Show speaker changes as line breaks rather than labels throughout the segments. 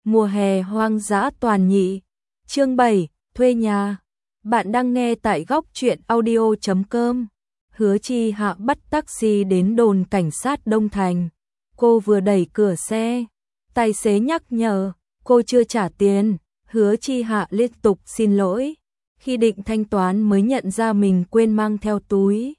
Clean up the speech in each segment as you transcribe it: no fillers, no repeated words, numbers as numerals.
Mùa hè hoang dã toàn nhị. Chương 7, thuê nhà. Bạn đang nghe tại góc truyện audio.com. Hứa Chi Hạ bắt taxi đến đồn cảnh sát Đông Thành. Cô vừa đẩy cửa xe, tài xế nhắc nhở, cô chưa trả tiền. Hứa Chi Hạ liên tục xin lỗi. Khi định thanh toán mới nhận ra mình quên mang theo túi.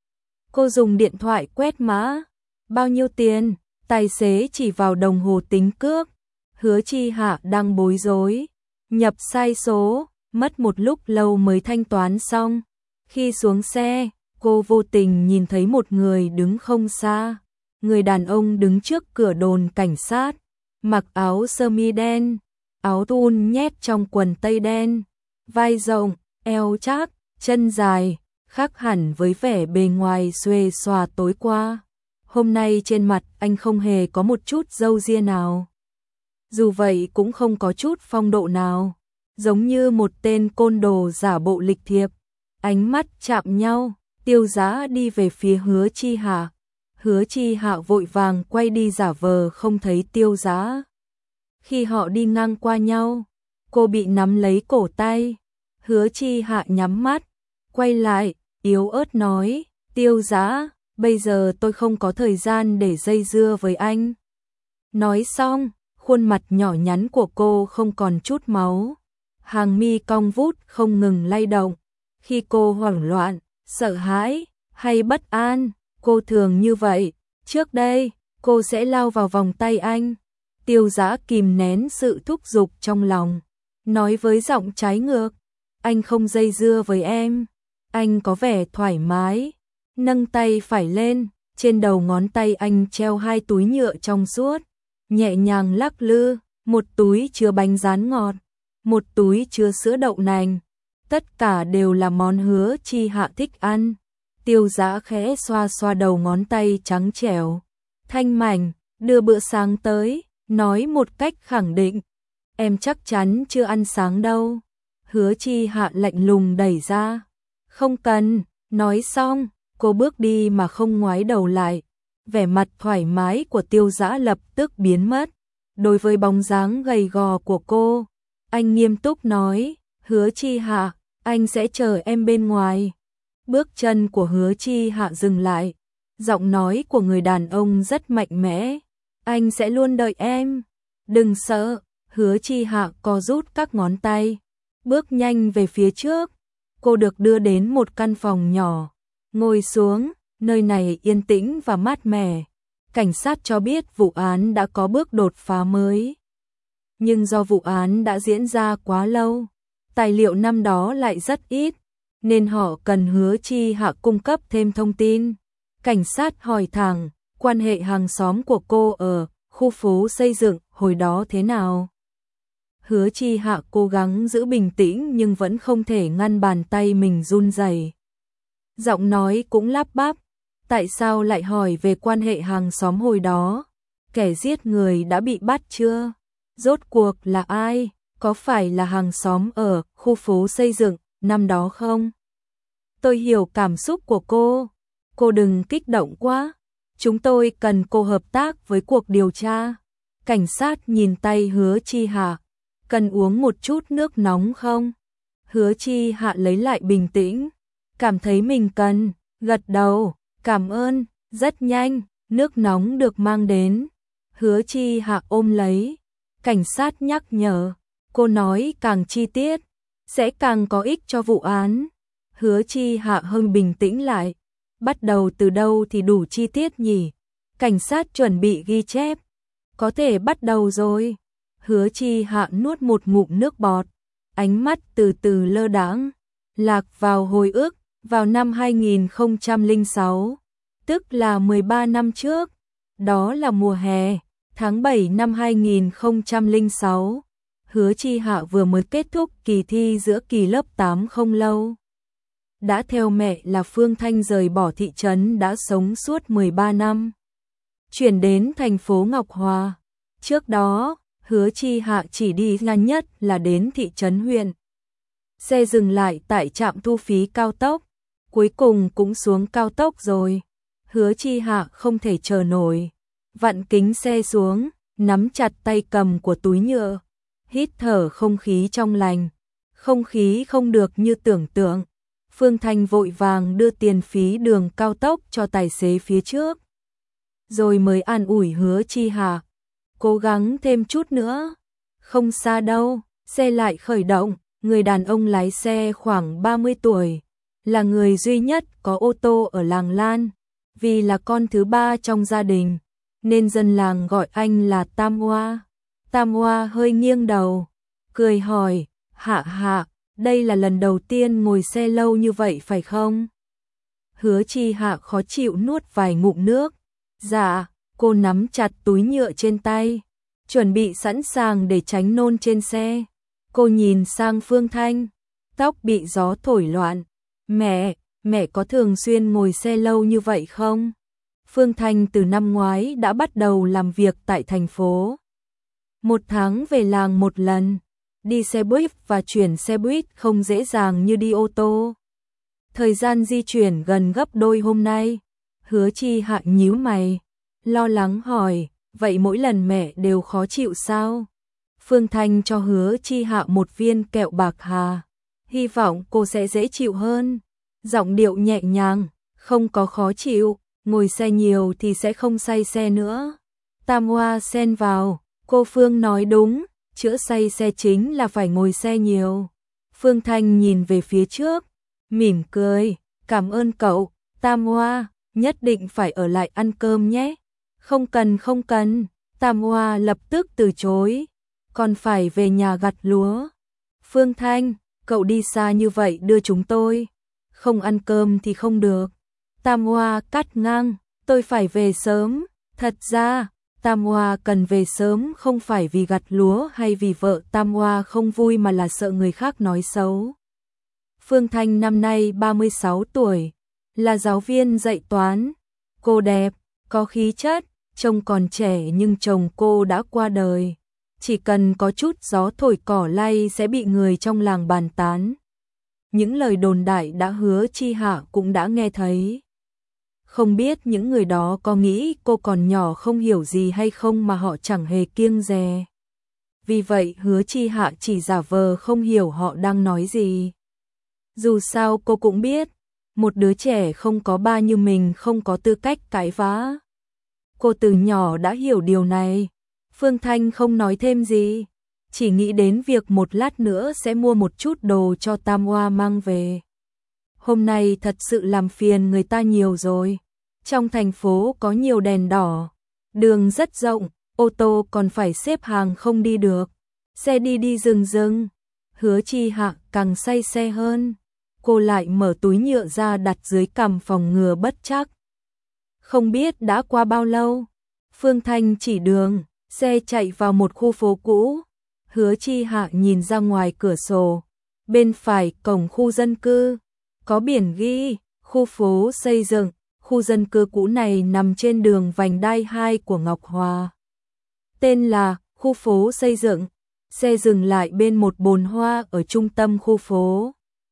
Cô dùng điện thoại quét mã. Bao nhiêu tiền? Tài xế chỉ vào đồng hồ tính cước. Hứa Chi Hạ đang bối rối, nhập sai số, mất một lúc lâu mới thanh toán xong. Khi xuống xe, cô vô tình nhìn thấy một người đứng không xa. Người đàn ông đứng trước cửa đồn cảnh sát, mặc áo sơ mi đen, áo thun nhét trong quần tây đen, vai rộng, eo chắc, chân dài, khác hẳn với vẻ bề ngoài xuề xòa tối qua. Hôm nay trên mặt anh không hề có một chút râu ria nào. Dù vậy cũng không có chút phong độ nào, giống như một tên côn đồ giả bộ lịch thiệp. Ánh mắt chạm nhau, Tiêu Giá đi về phía Hứa Chi Hạ. Hứa Chi Hạ vội vàng quay đi giả vờ không thấy Tiêu Giá. Khi họ đi ngang qua nhau, cô bị nắm lấy cổ tay. Hứa Chi Hạ nhắm mắt, quay lại, yếu ớt nói, Tiêu Giá, bây giờ tôi không có thời gian để dây dưa với anh. Nói xong, khuôn mặt nhỏ nhắn của cô không còn chút máu. Hàng mi cong vút không ngừng lay động. Khi cô hoảng loạn, sợ hãi hay bất an, cô thường như vậy. Trước đây, cô sẽ lao vào vòng tay anh. Tiêu Giá kìm nén sự thúc giục trong lòng, nói với giọng trái ngược, anh không dây dưa với em. Anh có vẻ thoải mái. Nâng tay phải lên, trên đầu ngón tay anh treo hai túi nhựa trong suốt, nhẹ nhàng lắc lư, một túi chứa bánh rán ngọt, một túi chứa sữa đậu nành. Tất cả đều là món Hứa Chi Hạ thích ăn. Tiêu Giá khẽ xoa xoa đầu ngón tay trắng trẻo, thanh mảnh, đưa bữa sáng tới, nói một cách khẳng định, em chắc chắn chưa ăn sáng đâu. Hứa Chi Hạ lạnh lùng đẩy ra, không cần. Nói xong, cô bước đi mà không ngoái đầu lại. Vẻ mặt thoải mái của Tiêu Giá lập tức biến mất. Đối với bóng dáng gầy gò của cô, anh nghiêm túc nói, Hứa Chi Hạ, anh sẽ chờ em bên ngoài. Bước chân của Hứa Chi Hạ dừng lại. Giọng nói của người đàn ông rất mạnh mẽ, anh sẽ luôn đợi em. Đừng sợ. Hứa Chi Hạ co rút các ngón tay, bước nhanh về phía trước. Cô được đưa đến một căn phòng nhỏ, ngồi xuống, nơi này yên tĩnh và mát mẻ. Cảnh sát cho biết vụ án đã có bước đột phá mới. Nhưng do vụ án đã diễn ra quá lâu, tài liệu năm đó lại rất ít, nên họ cần Hứa Chi Hạ cung cấp thêm thông tin. Cảnh sát hỏi thẳng, quan hệ hàng xóm của cô ở khu phố xây dựng hồi đó thế nào? Hứa Chi Hạ cố gắng giữ bình tĩnh nhưng vẫn không thể ngăn bàn tay mình run rẩy. Giọng nói cũng lắp bắp, tại sao lại hỏi về quan hệ hàng xóm hồi đó? Kẻ giết người đã bị bắt chưa? Rốt cuộc là ai? Có phải là hàng xóm ở khu phố xây dựng năm đó không? Tôi hiểu cảm xúc của cô. Cô đừng kích động quá. Chúng tôi cần cô hợp tác với cuộc điều tra. Cảnh sát nhìn tay Hứa Chi Hạ. Cần uống một chút nước nóng không? Hứa Chi Hạ lấy lại bình tĩnh, cảm thấy mình cần, gật đầu, cảm ơn. Rất nhanh, nước nóng được mang đến. Hứa Chi Hạ ôm lấy. Cảnh sát nhắc nhở, cô nói càng chi tiết, sẽ càng có ích cho vụ án. Hứa Chi Hạ hơi bình tĩnh lại. Bắt đầu từ đâu thì đủ chi tiết nhỉ? Cảnh sát chuẩn bị ghi chép. Có thể bắt đầu rồi. Hứa Chi Hạ nuốt một ngụm nước bọt, ánh mắt từ từ lơ đãng, lạc vào hồi ức, vào năm 2006, tức là 13 năm trước. Đó là mùa hè, tháng 7 năm 2006. Hứa Chi Hạ vừa mới kết thúc kỳ thi giữa kỳ lớp 8 không lâu. Đã theo mẹ là Phương Thanh rời bỏ thị trấn đã sống suốt 13 năm, chuyển đến thành phố Ngọc Hòa. Trước đó, Hứa Chi Hạ chỉ đi ngắn nhất là đến thị trấn huyện. Xe dừng lại tại trạm thu phí cao tốc, cuối cùng cũng xuống cao tốc rồi. Hứa Chi Hạ không thể chờ nổi, vặn kính xe xuống, nắm chặt tay cầm của túi nhựa, hít thở không khí trong lành, không khí không được như tưởng tượng. Phương Thanh vội vàng đưa tiền phí đường cao tốc cho tài xế phía trước, rồi mới an ủi Hứa Chi Hạ, cố gắng thêm chút nữa, không xa đâu. Xe lại khởi động, người đàn ông lái xe khoảng 30 tuổi, là người duy nhất có ô tô ở làng Lan, vì là con thứ ba trong gia đình, nên dân làng gọi anh là Tam Hoa. Tam Hoa hơi nghiêng đầu, cười hỏi, Hạ Hạ, đây là lần đầu tiên ngồi xe lâu như vậy phải không? Hứa Chi Hạ khó chịu nuốt vài ngụm nước. Dạ, cô nắm chặt túi nhựa trên tay, chuẩn bị sẵn sàng để tránh nôn trên xe. Cô nhìn sang Phương Thanh, tóc bị gió thổi loạn. Mẹ có thường xuyên ngồi xe lâu như vậy không? Phương Thanh từ năm ngoái đã bắt đầu làm việc tại thành phố. Một tháng về làng một lần, đi xe buýt và chuyển xe buýt không dễ dàng như đi ô tô. Thời gian di chuyển gần gấp đôi hôm nay. Hứa Chi Hạ nhíu mày, lo lắng hỏi, vậy mỗi lần mẹ đều khó chịu sao? Phương Thanh cho Hứa Chi Hạ một viên kẹo bạc hà, hy vọng cô sẽ dễ chịu hơn. Giọng điệu nhẹ nhàng, không có khó chịu, ngồi xe nhiều thì sẽ không say xe nữa. Tam Hoa xen vào, cô Phương nói đúng, chữa say xe chính là phải ngồi xe nhiều. Phương Thanh nhìn về phía trước, mỉm cười, cảm ơn cậu, Tam Hoa, nhất định phải ở lại ăn cơm nhé. Không cần, Tam Hoa lập tức từ chối, còn phải về nhà gặt lúa. Phương Thanh, cậu đi xa như vậy đưa chúng tôi, không ăn cơm thì không được. Tam Hoa cắt ngang, tôi phải về sớm. Thật ra, Tam Hoa cần về sớm không phải vì gặt lúa hay vì vợ Tam Hoa không vui mà là sợ người khác nói xấu. Phương Thanh năm nay 36 tuổi, là giáo viên dạy toán. Cô đẹp, có khí chất, trông còn trẻ nhưng chồng cô đã qua đời. Chỉ cần có chút gió thổi cỏ lay sẽ bị người trong làng bàn tán. Những lời đồn đại đã Hứa Chi Hạ cũng đã nghe thấy. Không biết những người đó có nghĩ cô còn nhỏ không hiểu gì hay không mà họ chẳng hề kiêng dè. Vì vậy Hứa Chi Hạ chỉ giả vờ không hiểu họ đang nói gì. Dù sao cô cũng biết, một đứa trẻ không có ba như mình không có tư cách cãi vã. Cô từ nhỏ đã hiểu điều này. Phương Thanh không nói thêm gì, chỉ nghĩ đến việc một lát nữa sẽ mua một chút đồ cho Tam Hoa mang về. Hôm nay thật sự làm phiền người ta nhiều rồi. Trong thành phố có nhiều đèn đỏ, đường rất rộng, ô tô còn phải xếp hàng không đi được. Xe đi dừng. Hứa Chi Hạ càng say xe hơn. Cô lại mở túi nhựa ra đặt dưới cằm phòng ngừa bất trắc. Không biết đã qua bao lâu, Phương Thanh chỉ đường, xe chạy vào một khu phố cũ. Hứa Chi Hạ nhìn ra ngoài cửa sổ, bên phải cổng khu dân cư, có biển ghi, khu phố xây dựng. Khu dân cư cũ này nằm trên đường vành đai 2 của Ngọc Hòa. Tên là khu phố xây dựng. Xe dừng lại bên một bồn hoa ở trung tâm khu phố.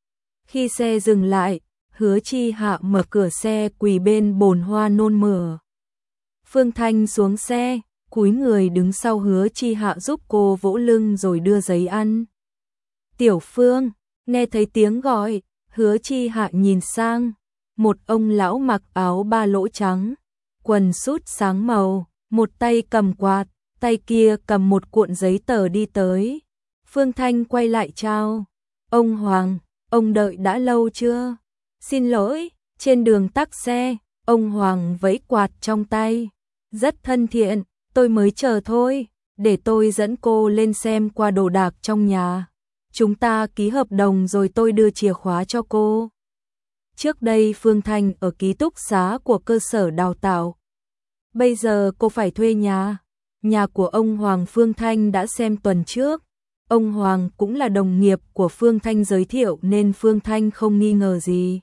Khi xe dừng lại, Hứa Chi Hạ mở cửa xe quỳ bên bồn hoa nôn mửa. Phương Thanh xuống xe, cúi người đứng sau Hứa Chi Hạ giúp cô vỗ lưng rồi đưa giấy ăn. Tiểu Phương, nghe thấy tiếng gọi, Hứa Chi Hạ nhìn sang. Một ông lão mặc áo ba lỗ trắng, quần sút sáng màu, một tay cầm quạt, tay kia cầm một cuộn giấy tờ đi tới. Phương Thanh quay lại chào. Ông Hoàng, ông đợi đã lâu chưa? Xin lỗi, trên đường tắc xe, ông Hoàng vẫy quạt trong tay. Rất thân thiện, tôi mới chờ thôi, để tôi dẫn cô lên xem qua đồ đạc trong nhà. Chúng ta ký hợp đồng rồi tôi đưa chìa khóa cho cô. Trước đây Phương Thanh ở ký túc xá của cơ sở đào tạo. Bây giờ cô phải thuê nhà. Nhà của ông Hoàng Phương Thanh đã xem tuần trước. Ông Hoàng cũng là đồng nghiệp của Phương Thanh giới thiệu nên Phương Thanh không nghi ngờ gì.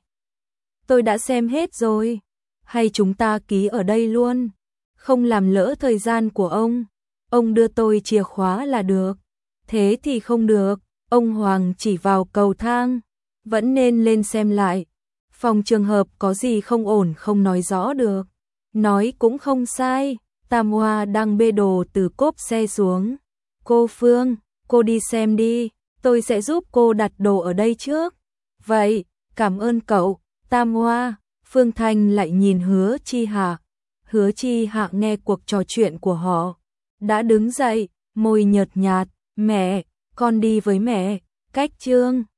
Tôi đã xem hết rồi. Hay chúng ta ký ở đây luôn? Không làm lỡ thời gian của ông. Ông đưa tôi chìa khóa là được. Thế thì không được. Ông Hoàng chỉ vào cầu thang. Vẫn nên lên xem lại. Phòng trường hợp có gì không ổn không nói rõ được. Nói cũng không sai. Tam Hoa đang bê đồ từ cốp xe xuống. Cô Phương, cô đi xem đi, tôi sẽ giúp cô đặt đồ ở đây trước. Vậy, cảm ơn cậu, Tam Hoa. Phương Thanh lại nhìn Hứa Chi Hạ. Hứa Chi Hạ nghe cuộc trò chuyện của họ, đã đứng dậy, môi nhợt nhạt, mẹ, con đi với mẹ. Cách Trương